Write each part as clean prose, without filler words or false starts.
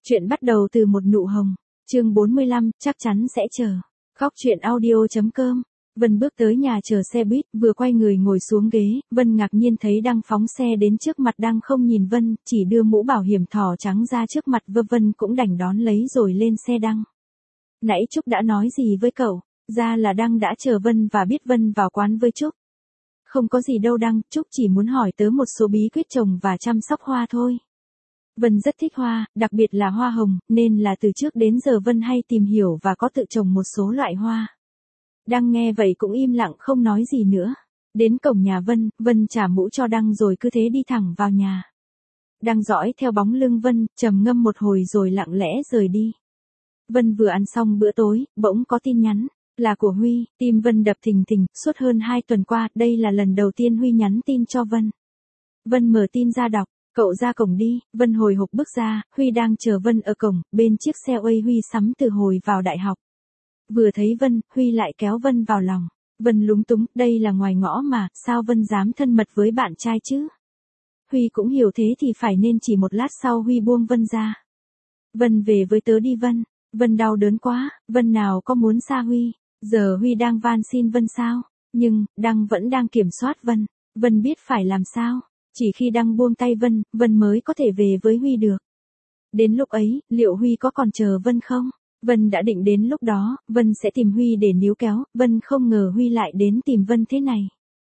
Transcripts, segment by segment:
Chuyện bắt đầu từ một nụ hồng. Chương 45, chắc chắn sẽ chờ. Khóc chuyện audio.com. Vân bước tới nhà chờ xe buýt, vừa quay người ngồi xuống ghế, Vân ngạc nhiên thấy Đăng phóng xe đến trước mặt. Đăng không nhìn Vân, chỉ đưa mũ bảo hiểm thỏ trắng ra trước mặt. Vân cũng đành đón lấy rồi lên xe Đăng. Nãy Trúc đã nói gì với cậu? Ra là Đăng đã chờ Vân và biết Vân vào quán với Trúc. Không có gì đâu Đăng, Trúc chỉ muốn hỏi tớ một số bí quyết trồng và chăm sóc hoa thôi. Vân rất thích hoa, đặc biệt là hoa hồng, nên là từ trước đến giờ Vân hay tìm hiểu và có tự trồng một số loại hoa. Đăng nghe vậy cũng im lặng không nói gì nữa. Đến cổng nhà Vân trả mũ cho Đăng rồi cứ thế đi thẳng vào nhà. Đăng dõi theo bóng lưng Vân, trầm ngâm một hồi rồi lặng lẽ rời đi. Vân vừa ăn xong bữa tối, bỗng có tin nhắn, là của Huy. Tim Vân đập thình thình, suốt hơn 2 tuần qua, đây là lần đầu tiên Huy nhắn tin cho Vân. Vân mở tin ra đọc. Cậu ra cổng đi. Vân hồi hộp bước ra, Huy đang chờ Vân ở cổng, bên chiếc xe Uây Huy sắm từ hồi vào đại học. Vừa thấy Vân, Huy lại kéo Vân vào lòng. Vân lúng túng, đây là ngoài ngõ mà, sao Vân dám thân mật với bạn trai chứ? Huy cũng hiểu thế thì phải nên chỉ một lát sau Huy buông Vân ra. Vân về với tớ đi Vân. Vân đau đớn quá, Vân nào có muốn xa Huy. Giờ Huy đang van xin Vân sao? Nhưng, Đăng vẫn đang kiểm soát Vân. Vân biết phải làm sao. Chỉ khi Đăng buông tay Vân mới có thể về với Huy được. Đến lúc ấy, liệu Huy có còn chờ Vân không? Vân đã định đến lúc đó, Vân sẽ tìm Huy để níu kéo, Vân không ngờ Huy lại đến tìm Vân thế này.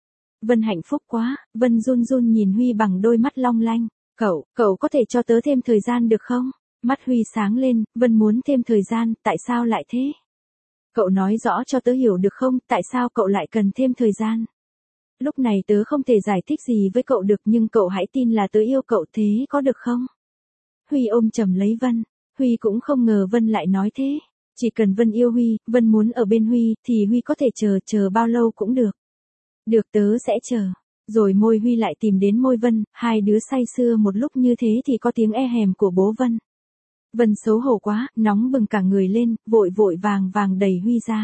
Vân hạnh phúc quá, Vân run run nhìn Huy bằng đôi mắt long lanh. Cậu có thể cho tớ thêm thời gian được không? Mắt Huy sáng lên, Vân muốn thêm thời gian, tại sao lại thế? Cậu nói rõ cho tớ hiểu được không, tại sao cậu lại cần thêm thời gian? Lúc này tớ không thể giải thích gì với cậu được nhưng cậu hãy tin là tớ yêu cậu thế có được không? Huy ôm chầm lấy Vân. Huy cũng không ngờ Vân lại nói thế. Chỉ cần Vân yêu Huy, Vân muốn ở bên Huy, thì Huy có thể chờ bao lâu cũng được. Được tớ sẽ chờ. Rồi môi Huy lại tìm đến môi Vân, hai đứa say sưa một lúc như thế thì có tiếng e hèm của bố Vân. Vân xấu hổ quá, nóng bừng cả người lên, vội vàng đẩy Huy ra.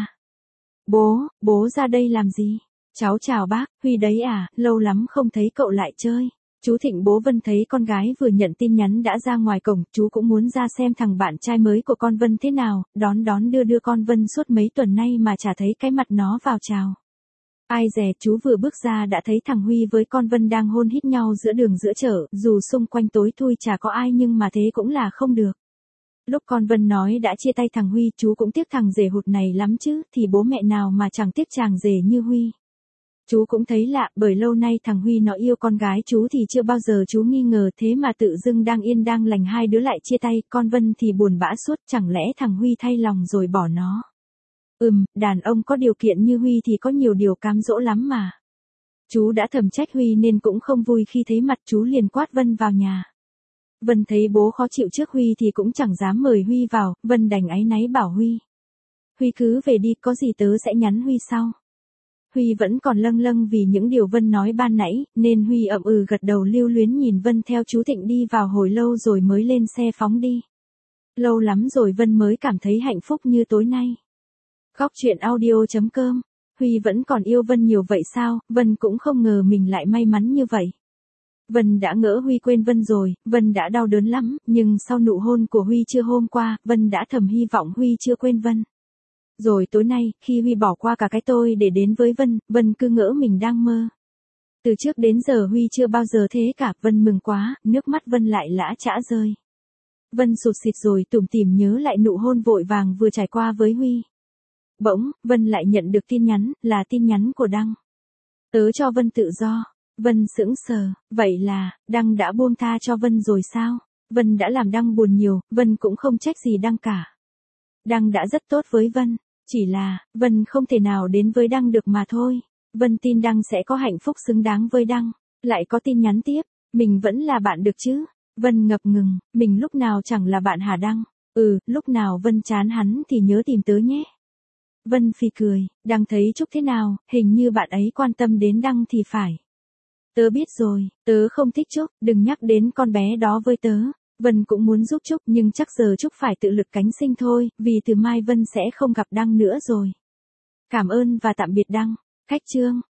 Bố ra đây làm gì? Cháu chào bác, Huy đấy à, lâu lắm không thấy cậu lại chơi. Chú Thịnh bố Vân thấy con gái vừa nhận tin nhắn đã ra ngoài cổng, chú cũng muốn ra xem thằng bạn trai mới của con Vân thế nào, đón đưa con Vân suốt mấy tuần nay mà chả thấy cái mặt nó vào chào. Ai dè chú vừa bước ra đã thấy thằng Huy với con Vân đang hôn hít nhau giữa đường giữa chợ, dù xung quanh tối thui chả có ai nhưng mà thế cũng là không được. Lúc con Vân nói đã chia tay thằng Huy, chú cũng tiếc thằng rể hụt này lắm chứ, thì bố mẹ nào mà chẳng tiếc chàng rể như Huy. Chú cũng thấy lạ, bởi lâu nay thằng Huy nó yêu con gái chú thì chưa bao giờ chú nghi ngờ, thế mà tự dưng đang yên đang lành hai đứa lại chia tay, con Vân thì buồn bã suốt, chẳng lẽ thằng Huy thay lòng rồi bỏ nó. Đàn ông có điều kiện như Huy thì có nhiều điều cám dỗ lắm mà. Chú đã thầm trách Huy nên cũng không vui khi thấy mặt chú liền quát Vân vào nhà. Vân thấy bố khó chịu trước Huy thì cũng chẳng dám mời Huy vào, Vân đành áy náy bảo Huy. Huy cứ về đi, có gì tớ sẽ nhắn Huy sau. Huy vẫn còn lâng vì những điều Vân nói ban nãy, nên Huy ậm gật đầu lưu luyến nhìn Vân theo chú Thịnh đi vào hồi lâu rồi mới lên xe phóng đi. Lâu lắm rồi Vân mới cảm thấy hạnh phúc như tối nay. Khóc chuyện audio.com. Huy vẫn còn yêu Vân nhiều vậy sao? Vân cũng không ngờ mình lại may mắn như vậy. Vân đã ngỡ Huy quên Vân rồi, Vân đã đau đớn lắm, nhưng sau nụ hôn của Huy trưa hôm qua, Vân đã thầm hy vọng Huy chưa quên Vân. Rồi tối nay, khi Huy bỏ qua cả cái tôi để đến với Vân cứ ngỡ mình đang mơ. Từ trước đến giờ Huy chưa bao giờ thế cả, Vân mừng quá, nước mắt Vân lại lã chã rơi. Vân sụt sịt rồi tủm tỉm nhớ lại nụ hôn vội vàng vừa trải qua với Huy. Bỗng, Vân lại nhận được tin nhắn, là tin nhắn của Đăng. Tớ cho Vân tự do. Vân sững sờ, vậy là, Đăng đã buông tha cho Vân rồi sao? Vân đã làm Đăng buồn nhiều, Vân cũng không trách gì Đăng cả. Đăng đã rất tốt với Vân. Chỉ là, Vân không thể nào đến với Đăng được mà thôi. Vân tin Đăng sẽ có hạnh phúc xứng đáng với Đăng. Lại có tin nhắn tiếp, mình vẫn là bạn được chứ? Vân ngập ngừng, mình lúc nào chẳng là bạn hả Đăng? Lúc nào Vân chán hắn thì nhớ tìm tớ nhé. Vân phì cười, Đăng thấy Trúc thế nào, hình như bạn ấy quan tâm đến Đăng thì phải. Tớ biết rồi, tớ không thích Trúc, đừng nhắc đến con bé đó với tớ. Vân cũng muốn giúp Trúc nhưng chắc giờ Trúc phải tự lực cánh sinh thôi, vì từ mai Vân sẽ không gặp Đăng nữa rồi. Cảm ơn và tạm biệt Đăng. Khách chương.